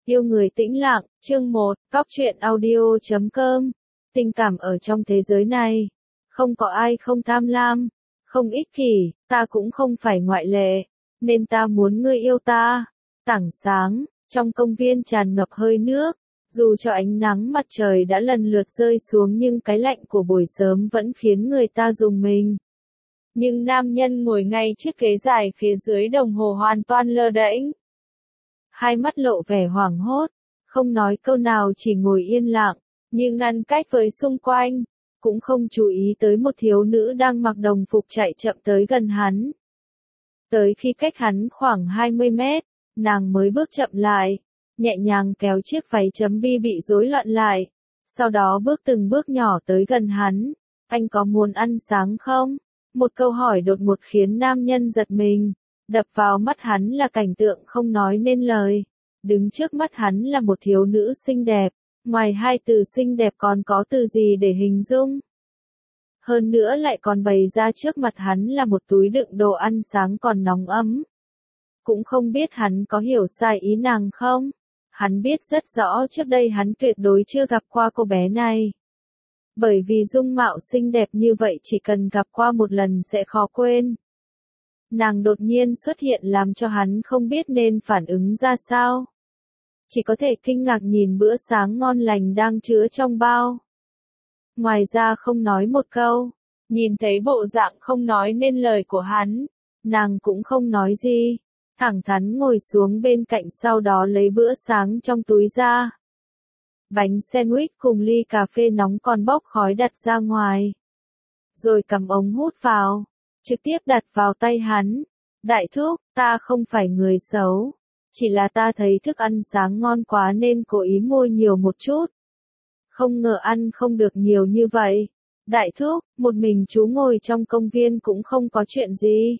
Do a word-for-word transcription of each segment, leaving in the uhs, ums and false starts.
Yêu người tĩnh lặng, chương một, cóc truyện audio chấm com. Tình cảm ở trong thế giới này, không có ai không tham lam, không ích kỷ, ta cũng không phải ngoại lệ, nên ta muốn ngươi yêu ta. Tảng sáng, trong công viên tràn ngập hơi nước, dù cho ánh nắng mặt trời đã lần lượt rơi xuống nhưng cái lạnh của buổi sớm vẫn khiến người ta rùng mình. Nhưng nam nhân ngồi ngay chiếc ghế dài phía dưới đồng hồ hoàn toàn lơ đễnh. Hai mắt lộ vẻ hoảng hốt, không nói câu nào chỉ ngồi yên lặng, như ngăn cách với xung quanh, cũng không chú ý tới một thiếu nữ đang mặc đồng phục chạy chậm tới gần hắn. Tới khi cách hắn khoảng hai mươi mét, nàng mới bước chậm lại, nhẹ nhàng kéo chiếc váy chấm bi bị rối loạn lại, sau đó bước từng bước nhỏ tới gần hắn. Anh có muốn ăn sáng không? Một câu hỏi đột ngột khiến nam nhân giật mình. Đập vào mắt hắn là cảnh tượng không nói nên lời. Đứng trước mắt hắn là một thiếu nữ xinh đẹp, ngoài hai từ xinh đẹp còn có từ gì để hình dung. Hơn nữa lại còn bày ra trước mặt hắn là một túi đựng đồ ăn sáng còn nóng ấm. Cũng không biết hắn có hiểu sai ý nàng không? Hắn biết rất rõ trước đây hắn tuyệt đối chưa gặp qua cô bé này. Bởi vì dung mạo xinh đẹp như vậy chỉ cần gặp qua một lần sẽ khó quên. Nàng đột nhiên xuất hiện làm cho hắn không biết nên phản ứng ra sao. Chỉ có thể kinh ngạc nhìn bữa sáng ngon lành đang chứa trong bao. Ngoài ra không nói một câu, nhìn thấy bộ dạng không nói nên lời của hắn, nàng cũng không nói gì, thẳng thắn ngồi xuống bên cạnh sau đó lấy bữa sáng trong túi ra. Bánh sandwich cùng ly cà phê nóng còn bốc khói đặt ra ngoài. Rồi cầm ống hút vào, trực tiếp đặt vào tay hắn. Đại thúc, ta không phải người xấu. Chỉ là ta thấy thức ăn sáng ngon quá nên cố ý mua nhiều một chút. Không ngờ ăn không được nhiều như vậy. Đại thúc, một mình chú ngồi trong công viên cũng không có chuyện gì.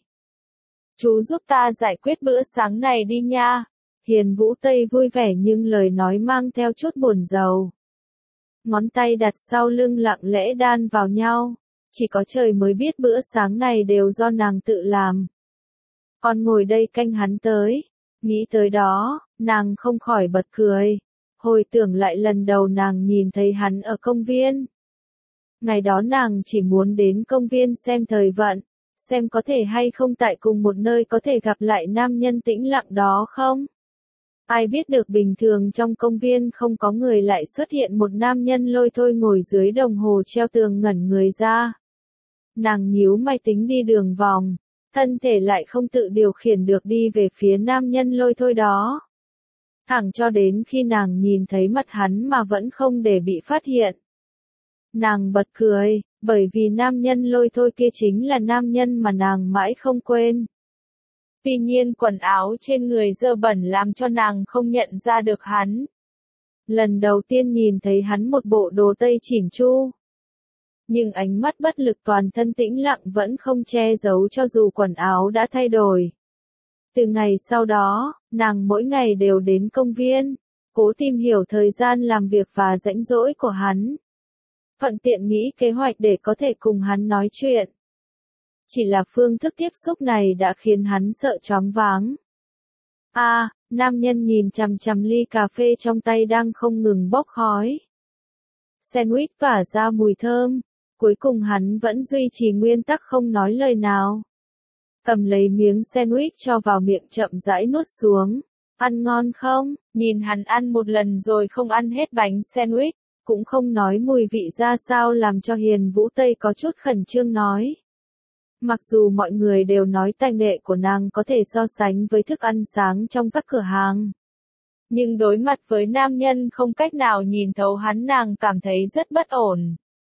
Chú giúp ta giải quyết bữa sáng này đi nha. Hiền Vũ Tây vui vẻ nhưng lời nói mang theo chút buồn rầu. Ngón tay đặt sau lưng lặng lẽ đan vào nhau. Chỉ có trời mới biết bữa sáng này đều do nàng tự làm. Còn ngồi đây canh hắn tới. Nghĩ tới đó, nàng không khỏi bật cười. Hồi tưởng lại lần đầu nàng nhìn thấy hắn ở công viên. Ngày đó nàng chỉ muốn đến công viên xem thời vận. Xem có thể hay không tại cùng một nơi có thể gặp lại nam nhân tĩnh lặng đó không? Ai biết được bình thường trong công viên không có người lại xuất hiện một nam nhân lôi thôi ngồi dưới đồng hồ treo tường ngẩn người ra. Nàng nhíu mày tính đi đường vòng, thân thể lại không tự điều khiển được đi về phía nam nhân lôi thôi đó. Thẳng cho đến khi nàng nhìn thấy mặt hắn mà vẫn không để bị phát hiện. Nàng bật cười, bởi vì nam nhân lôi thôi kia chính là nam nhân mà nàng mãi không quên. Tuy nhiên quần áo trên người dơ bẩn làm cho nàng không nhận ra được hắn. Lần đầu tiên nhìn thấy hắn một bộ đồ tây chỉn chu. Nhưng ánh mắt bất lực toàn thân tĩnh lặng vẫn không che giấu cho dù quần áo đã thay đổi. Từ ngày sau đó, nàng mỗi ngày đều đến công viên, cố tìm hiểu thời gian làm việc và rãnh rỗi của hắn. Thuận tiện nghĩ kế hoạch để có thể cùng hắn nói chuyện. Chỉ là phương thức tiếp xúc này đã khiến hắn sợ choáng váng. A, à, nam nhân nhìn chằm chằm ly cà phê trong tay đang không ngừng bốc khói. Sandwich tỏa ra mùi thơm, cuối cùng hắn vẫn duy trì nguyên tắc không nói lời nào. Cầm lấy miếng sandwich cho vào miệng chậm rãi nuốt xuống. Ăn ngon không? Nhìn hắn ăn một lần rồi không ăn hết bánh sandwich, cũng không nói mùi vị ra sao làm cho Hiền Vũ Tây có chút khẩn trương nói. Mặc dù mọi người đều nói tay nghệ của nàng có thể so sánh với thức ăn sáng trong các cửa hàng. Nhưng đối mặt với nam nhân không cách nào nhìn thấu hắn nàng cảm thấy rất bất ổn.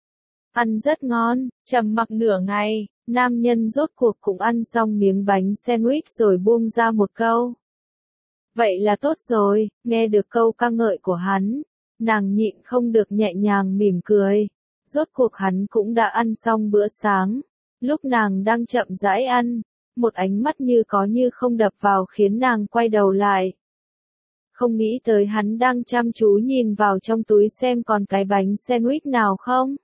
Ăn rất ngon, trầm mặc nửa ngày, nam nhân rốt cuộc cũng ăn xong miếng bánh sandwich rồi buông ra một câu. Vậy là tốt rồi, nghe được câu ca ngợi của hắn, nàng nhịn không được nhẹ nhàng mỉm cười. Rốt cuộc hắn cũng đã ăn xong bữa sáng. Lúc nàng đang chậm rãi ăn, một ánh mắt như có như không đập vào khiến nàng quay đầu lại. Không nghĩ tới hắn đang chăm chú nhìn vào trong túi xem còn cái bánh sandwich nào không.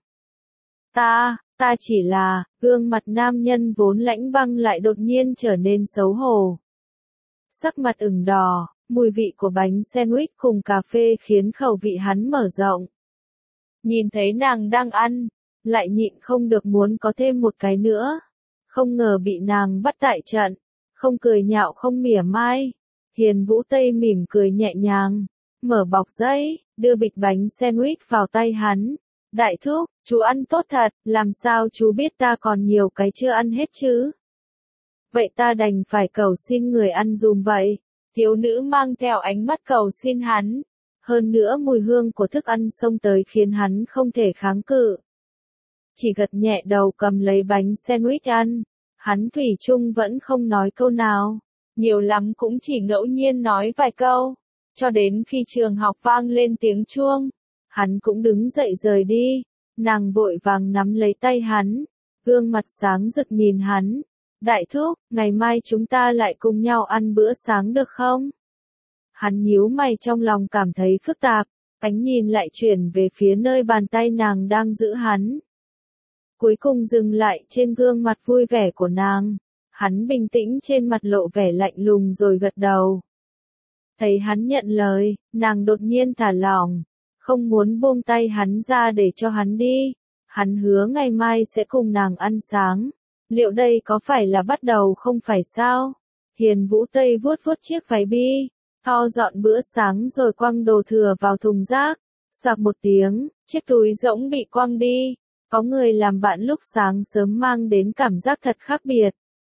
Ta, ta chỉ là, gương mặt nam nhân vốn lãnh băng lại đột nhiên trở nên xấu hổ. Sắc mặt ửng đỏ, Mùi vị của bánh sandwich cùng cà phê khiến khẩu vị hắn mở rộng. Nhìn thấy nàng đang ăn, lại nhịn không được muốn có thêm một cái nữa. Không ngờ bị nàng bắt tại trận, không cười nhạo không mỉa mai. Hiền Vũ Tây mỉm cười nhẹ nhàng, mở bọc giấy, đưa bịch bánh sandwich vào tay hắn. Đại thúc, chú ăn tốt thật, làm sao chú biết ta còn nhiều cái chưa ăn hết chứ? Vậy ta đành phải cầu xin người ăn dùm vậy. Thiếu nữ mang theo ánh mắt cầu xin hắn. Hơn nữa mùi hương của thức ăn xông tới khiến hắn không thể kháng cự. Chỉ gật nhẹ đầu cầm lấy bánh sandwich ăn. Hắn thủy chung vẫn không nói câu nào. Nhiều lắm cũng chỉ ngẫu nhiên nói vài câu. Cho đến khi trường học vang lên tiếng chuông. Hắn cũng đứng dậy rời đi. Nàng vội vàng nắm lấy tay hắn. Gương mặt sáng rực nhìn hắn. Đại thúc, ngày mai chúng ta lại cùng nhau ăn bữa sáng được không? Hắn nhíu mày trong lòng cảm thấy phức tạp. Ánh nhìn lại chuyển về phía nơi bàn tay nàng đang giữ hắn. Cuối cùng dừng lại trên gương mặt vui vẻ của nàng. Hắn bình tĩnh trên mặt lộ vẻ lạnh lùng rồi gật đầu. Thấy hắn nhận lời, nàng đột nhiên thả lỏng. Không muốn buông tay hắn ra để cho hắn đi. Hắn hứa ngày mai sẽ cùng nàng ăn sáng. Liệu đây có phải là bắt đầu không phải sao? Hiền Vũ Tây vuốt vuốt chiếc váy bi, to dọn bữa sáng rồi quăng đồ thừa vào thùng rác. Sạc một tiếng, chiếc túi rỗng bị quăng đi. Có người làm bạn lúc sáng sớm mang đến cảm giác thật khác biệt.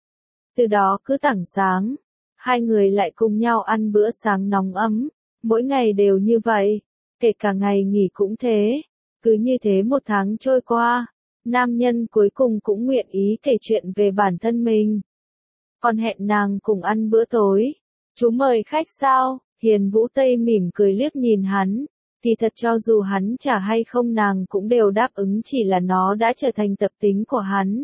Từ đó cứ tảng sáng, hai người lại cùng nhau ăn bữa sáng nóng ấm. Mỗi ngày đều như vậy, kể cả ngày nghỉ cũng thế. Cứ như thế một tháng trôi qua. Nam nhân cuối cùng cũng nguyện ý kể chuyện về bản thân mình. Còn hẹn nàng cùng ăn bữa tối. Chú mời khách sao? Hiền Vũ Tây mỉm cười liếc nhìn hắn. Thì thật cho dù hắn trả hay không nàng cũng đều đáp ứng, chỉ là nó đã trở thành tập tính của hắn.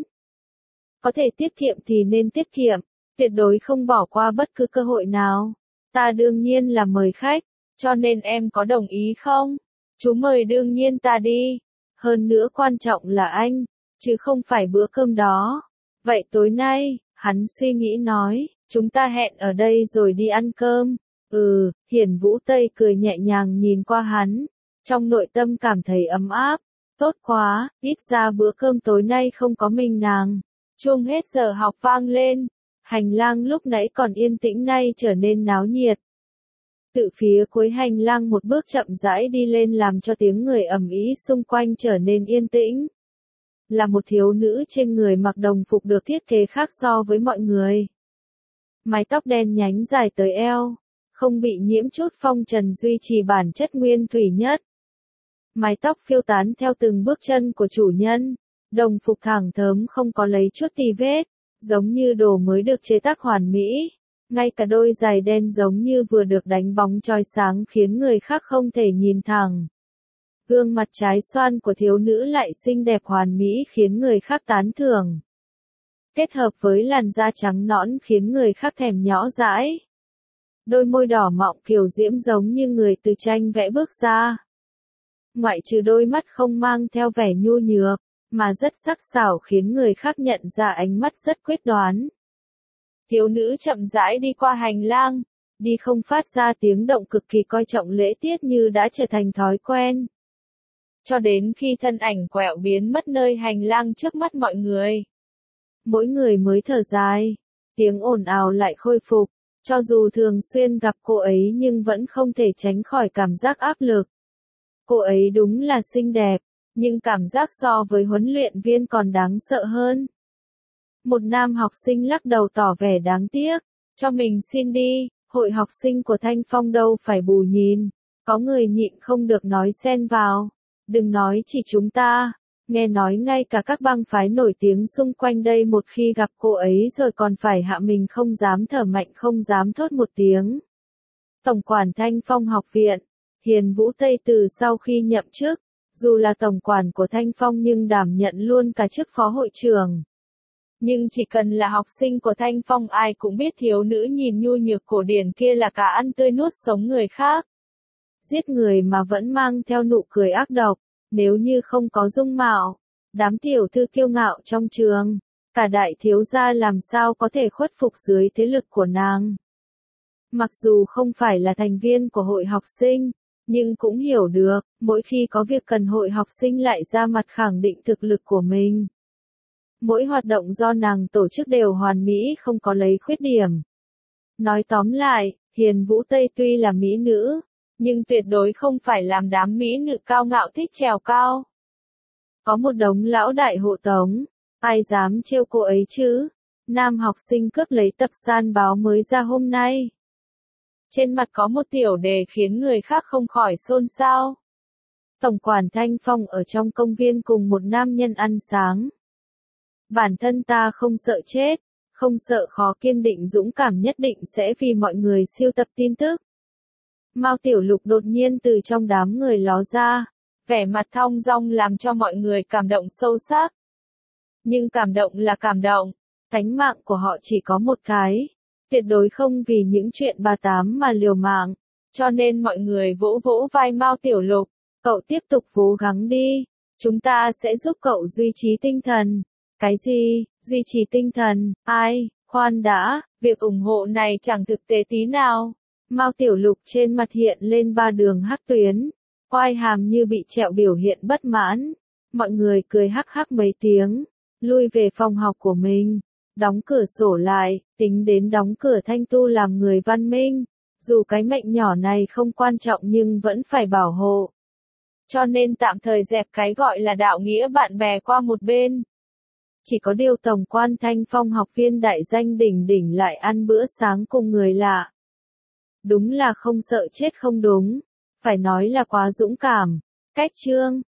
Có thể tiết kiệm thì nên tiết kiệm, tuyệt đối không bỏ qua bất cứ cơ hội nào. Ta đương nhiên là mời khách, cho nên em có đồng ý không? Chú mời đương nhiên ta đi. Hơn nữa quan trọng là anh, chứ không phải bữa cơm đó. Vậy tối nay, hắn suy nghĩ nói, chúng ta hẹn ở đây rồi đi ăn cơm. Ừ, Hiền Vũ Tây cười nhẹ nhàng nhìn qua hắn. Trong nội tâm cảm thấy ấm áp. Tốt quá, ít ra bữa cơm tối nay không có mình nàng. Chuông hết giờ học vang lên. Hành lang lúc nãy còn yên tĩnh nay trở nên náo nhiệt. Từ phía cuối hành lang một bước chậm rãi đi lên làm cho tiếng người ầm ĩ xung quanh trở nên yên tĩnh. Là một thiếu nữ trên người mặc đồng phục được thiết kế khác so với mọi người. Mái tóc đen nhánh dài tới eo, không bị nhiễm chút phong trần, duy trì bản chất nguyên thủy nhất. Mái tóc phiêu tán theo từng bước chân của chủ nhân, đồng phục thẳng thớm không có lấy chút tì vết, giống như đồ mới được chế tác hoàn mỹ. Ngay cả đôi giày đen giống như vừa được đánh bóng chói sáng khiến người khác không thể nhìn thẳng. Gương mặt trái xoan của thiếu nữ lại xinh đẹp hoàn mỹ khiến người khác tán thưởng. Kết hợp với làn da trắng nõn khiến người khác thèm nhỏ dãi. Đôi môi đỏ mọng kiều diễm giống như người từ tranh vẽ bước ra. Ngoại trừ đôi mắt không mang theo vẻ nhu nhược, mà rất sắc sảo khiến người khác nhận ra ánh mắt rất quyết đoán. Thiếu nữ chậm rãi đi qua hành lang, đi không phát ra tiếng động, cực kỳ coi trọng lễ tiết như đã trở thành thói quen. Cho đến khi thân ảnh quẹo biến mất nơi hành lang trước mắt mọi người. Mỗi người mới thở dài, tiếng ồn ào lại khôi phục, cho dù thường xuyên gặp cô ấy nhưng vẫn không thể tránh khỏi cảm giác áp lực. Cô ấy đúng là xinh đẹp, nhưng cảm giác so với huấn luyện viên còn đáng sợ hơn. Một nam học sinh lắc đầu tỏ vẻ đáng tiếc, cho mình xin đi, hội học sinh của Thanh Phong đâu phải bù nhìn. Có người nhịn không được nói xen vào, đừng nói chỉ chúng ta, nghe nói ngay cả các bang phái nổi tiếng xung quanh đây một khi gặp cô ấy rồi còn phải hạ mình không dám thở mạnh, không dám thốt một tiếng. Tổng quản Thanh Phong học viện, Hiền Vũ Tây từ sau khi nhậm chức, dù là tổng quản của Thanh Phong nhưng đảm nhận luôn cả chức phó hội trưởng. Nhưng chỉ cần là học sinh của Thanh Phong ai cũng biết thiếu nữ nhìn nhu nhược cổ điển kia là cả ăn tươi nuốt sống người khác. Giết người mà vẫn mang theo nụ cười ác độc, nếu như không có dung mạo, đám tiểu thư kiêu ngạo trong trường, cả đại thiếu gia làm sao có thể khuất phục dưới thế lực của nàng. Mặc dù không phải là thành viên của hội học sinh, nhưng cũng hiểu được, mỗi khi có việc cần hội học sinh lại ra mặt khẳng định thực lực của mình. Mỗi hoạt động do nàng tổ chức đều hoàn mỹ không có lấy khuyết điểm. Nói tóm lại, Hiền Vũ Tây tuy là mỹ nữ, nhưng tuyệt đối không phải làm đám mỹ nữ cao ngạo thích trèo cao. Có một đống lão đại hộ tống, ai dám trêu cô ấy chứ? Nam học sinh cướp lấy tập san báo mới ra hôm nay. Trên mặt có một tiểu đề khiến người khác không khỏi xôn xao. Tổng quản Thanh Phong ở trong công viên cùng một nam nhân ăn sáng. Bản thân ta không sợ chết, không sợ khó, kiên định dũng cảm nhất định sẽ vì mọi người siêu tập tin tức. Mao Tiểu Lục đột nhiên từ trong đám người ló ra, vẻ mặt thong dong làm cho mọi người cảm động sâu sắc. Nhưng cảm động là cảm động, tánh mạng của họ chỉ có một cái, tuyệt đối không vì những chuyện bà tám mà liều mạng, cho nên mọi người vỗ vỗ vai Mao Tiểu Lục, cậu tiếp tục cố gắng đi, chúng ta sẽ giúp cậu duy trì tinh thần. Cái gì, duy trì tinh thần, ai, khoan đã, việc ủng hộ này chẳng thực tế tí nào. Mao Tiểu Lục trên mặt hiện lên ba đường hắc tuyến, quai hàm như bị trẹo biểu hiện bất mãn. Mọi người cười hắc hắc mấy tiếng, lui về phòng học của mình, đóng cửa sổ lại, tính đến đóng cửa thanh tu làm người văn minh. Dù cái mệnh nhỏ này không quan trọng nhưng vẫn phải bảo hộ. Cho nên tạm thời dẹp cái gọi là đạo nghĩa bạn bè qua một bên. Chỉ có điều tổng quan Thanh Phong học viên đại danh đỉnh đỉnh lại ăn bữa sáng cùng người lạ. Đúng là không sợ chết không đúng, phải nói là quá dũng cảm. Cách chương